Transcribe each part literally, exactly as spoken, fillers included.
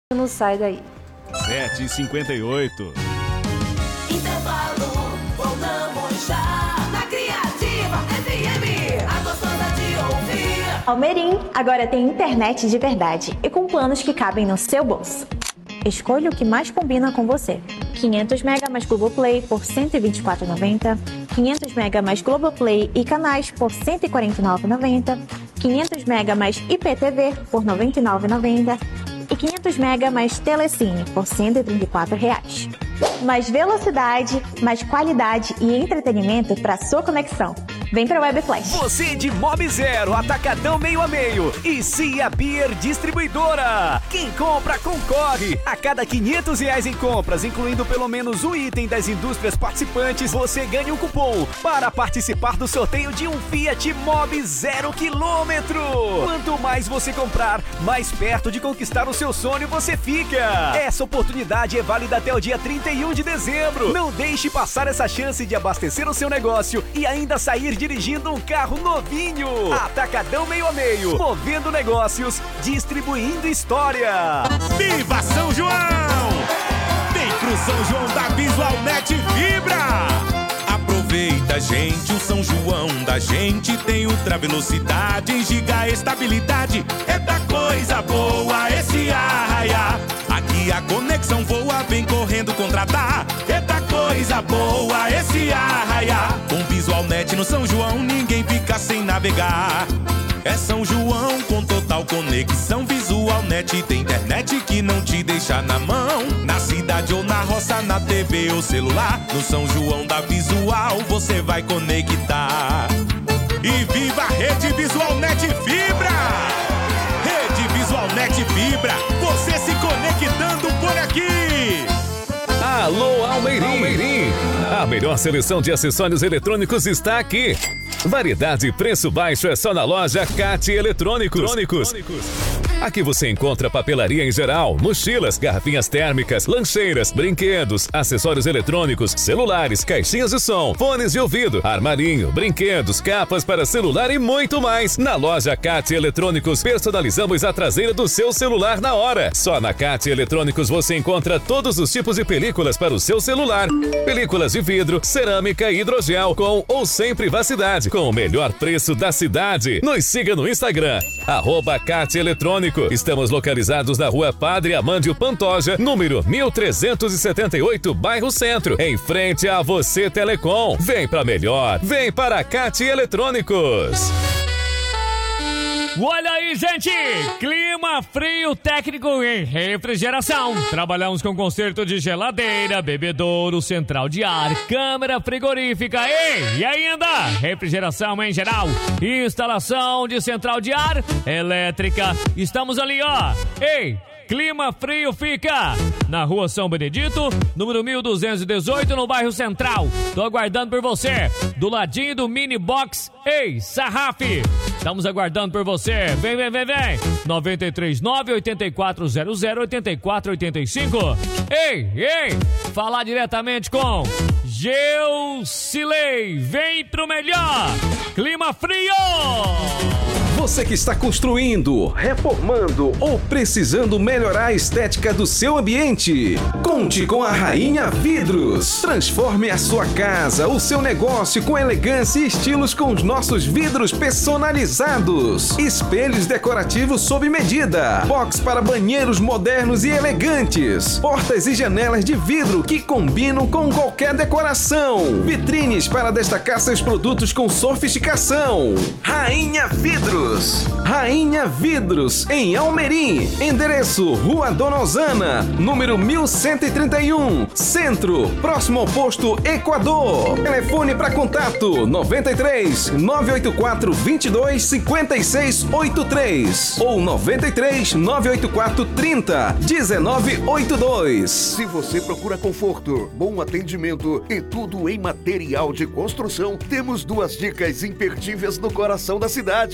Não sai daí. sete e cinquenta e oito. Intervalo, voltamos já. Na Criativa F M, a gostosa de ouvir. Almerim agora tem internet de verdade e com planos que cabem no seu bolso. Escolha o que mais combina com você. quinhentos mega mais Globoplay por cento e vinte e quatro reais e noventa centavos. quinhentos mega mais Globoplay e canais por cento e quarenta e nove reais e noventa centavos. quinhentos mega mais I P T V por noventa e nove reais e noventa centavos. E quinhentos mega mais Telecine por cento e trinta e quatro reais. Mais velocidade, mais qualidade e entretenimento para sua conexão. Vem pra Web Flash. Você de Mob Zero, Atacadão meio a meio e Cia Beer Distribuidora. Quem compra, concorre. A cada quinhentos reais em compras, incluindo pelo menos um item das indústrias participantes, você ganha um cupom para participar do sorteio de um Fiat Mob Zero quilômetro. Quanto mais você comprar, mais perto de conquistar o seu sonho você fica. Essa oportunidade é válida até o dia trinta e um de dezembro. Não deixe passar essa chance de abastecer o seu negócio e ainda sair dirigindo um carro novinho. Atacadão meio a meio, movendo negócios, distribuindo história. Viva São João! Vem pro São João da Visualnet Fibra! Aproveita, gente, o São João da gente tem ultra velocidade, giga estabilidade. Eita coisa boa esse arraia. Aqui a conexão voa, vem correndo contratar. Eita coisa boa esse arraia. Com Visualnet no São João ninguém fica sem navegar. É São João com total conexão. Visualnet tem internet que não te deixa na mão. Na cidade ou na roça, na T V ou celular. No São João da Visual você vai conectar. E viva a Rede Visualnet Fibra! Rede Visualnet Fibra, você se conectando por aqui! Alô, Almeirim. Almeirim! A melhor seleção de acessórios eletrônicos está aqui. Variedade e preço baixo é só na loja Cate Eletrônicos. Aqui você encontra papelaria em geral, mochilas, garrafinhas térmicas, lancheiras, brinquedos, acessórios eletrônicos, celulares, caixinhas de som, fones de ouvido, armarinho, brinquedos, capas para celular e muito mais. Na loja Cate Eletrônicos personalizamos a traseira do seu celular na hora. Só na Cate Eletrônicos você encontra todos os tipos de películas para o seu celular. Películas de vidro, cerâmica e hidrogel, com ou sem privacidade, com o melhor preço da cidade. Nos siga no Instagram, arroba Cate Eletrônicos. Estamos localizados na rua Padre Amândio Pantoja, número mil trezentos e setenta e oito, bairro Centro, em frente a Você Telecom. Vem pra melhor, vem para a Cate Eletrônicos. Olha aí, gente! Clima frio técnico em refrigeração. Trabalhamos com conserto de geladeira, bebedouro, central de ar, câmara frigorífica e, e ainda refrigeração em geral. Instalação de central de ar elétrica. Estamos ali, ó. Ei! Clima Frio fica na rua São Benedito, número mil duzentos e dezoito, no bairro Central. Tô aguardando por você, do ladinho do Mini Box. Ei, Sarraf, estamos aguardando por você. Vem, vem, vem, vem. nove três nove, oito quatro zero zero, oito quatro oito cinco. Ei, ei, falar diretamente com Geusilei. Vem pro melhor Clima Frio. Você que está construindo, reformando ou precisando melhorar a estética do seu ambiente, conte com a Rainha Vidros. Transforme a sua casa, o seu negócio com elegância e estilos com os nossos vidros personalizados. Espelhos decorativos sob medida. Box para banheiros modernos e elegantes. Portas e janelas de vidro que combinam com qualquer decoração. Vitrines para destacar seus produtos com sofisticação. Rainha Vidros. Rainha Vidros, em Almerim. Endereço: Rua Dona Osana, número mil cento e trinta e um, Centro, próximo ao posto Equador. Telefone para contato: nove três nove oito quatro, dois dois cinco seis oito três ou nove três nove oito quatro, trinta, dezenove oitenta e dois. Se você procura conforto, bom atendimento e tudo em material de construção, temos duas dicas imperdíveis no coração da cidade. No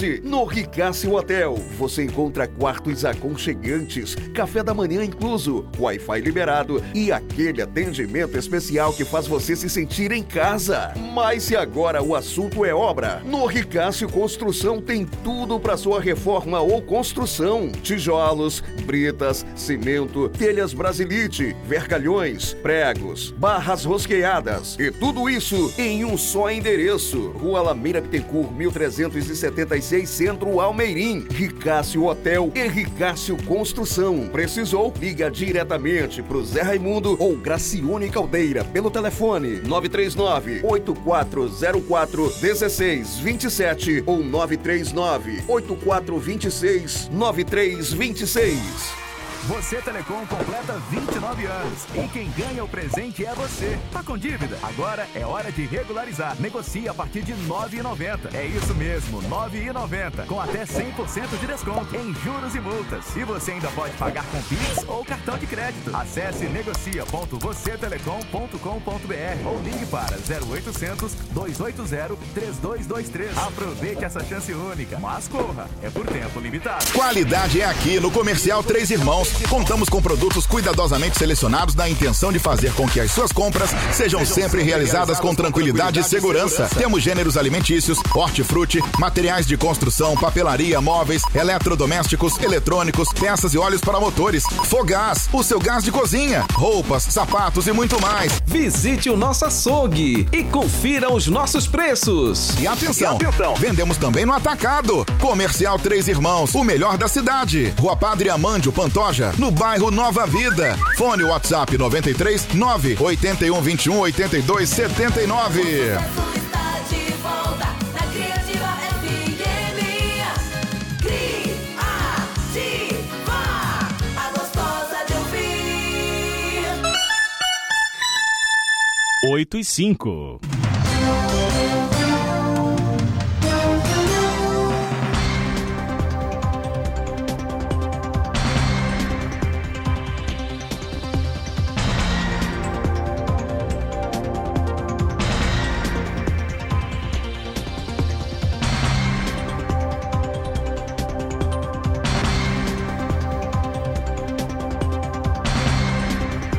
Ricácio Hotel, você encontra quartos aconchegantes, café da manhã incluso, Wi-Fi liberado e aquele atendimento especial que faz você se sentir em casa. Mas se agora o assunto é obra, no Ricácio Construção tem tudo para sua reforma ou construção: tijolos, britas, cimento, telhas Brasilite, vergalhões, pregos, barras rosqueadas e tudo isso em um só endereço: Rua Lameira Bittencourt, mil trezentos e setenta e seis, Centro, Almeirim. Ricácio Hotel e Ricácio Construção. Precisou? Liga diretamente pro Zé Raimundo ou Gracione Caldeira pelo telefone nove três nove, oito quatro zero quatro, um seis dois sete ou nove três nove, oito quatro dois seis, nove três dois seis. Você Telecom completa vinte e nove anos e quem ganha o presente é você. Tá com dívida? Agora é hora de regularizar. Negocie a partir de nove reais e noventa centavos. É isso mesmo, nove reais e noventa centavos, com até cem por cento de desconto em juros e multas. E você ainda pode pagar com Pix ou cartão de crédito. Acesse negocia ponto você telecom ponto com ponto br ou ligue para zero oitocentos, dois oito zero, três dois dois três. Aproveite essa chance única, mas corra, é por tempo limitado. Qualidade é aqui no Comercial Três Irmãos. Contamos com produtos cuidadosamente selecionados na intenção de fazer com que as suas compras sejam sempre realizadas com tranquilidade e segurança. Temos gêneros alimentícios, hortifruti, materiais de construção, papelaria, móveis, eletrodomésticos, eletrônicos, peças e óleos para motores, Fogás, o seu gás de cozinha, roupas, sapatos e muito mais. Visite o nosso açougue e confira os nossos preços. E atenção, e atenção, vendemos também no atacado. Comercial Três Irmãos, o melhor da cidade. Rua Padre Amândio Pantoja, no bairro Nova Vida. Fone WhatsApp noventa e três, nove oito um, vinte e um, oitenta e dois, setenta e nove. oito e cinco.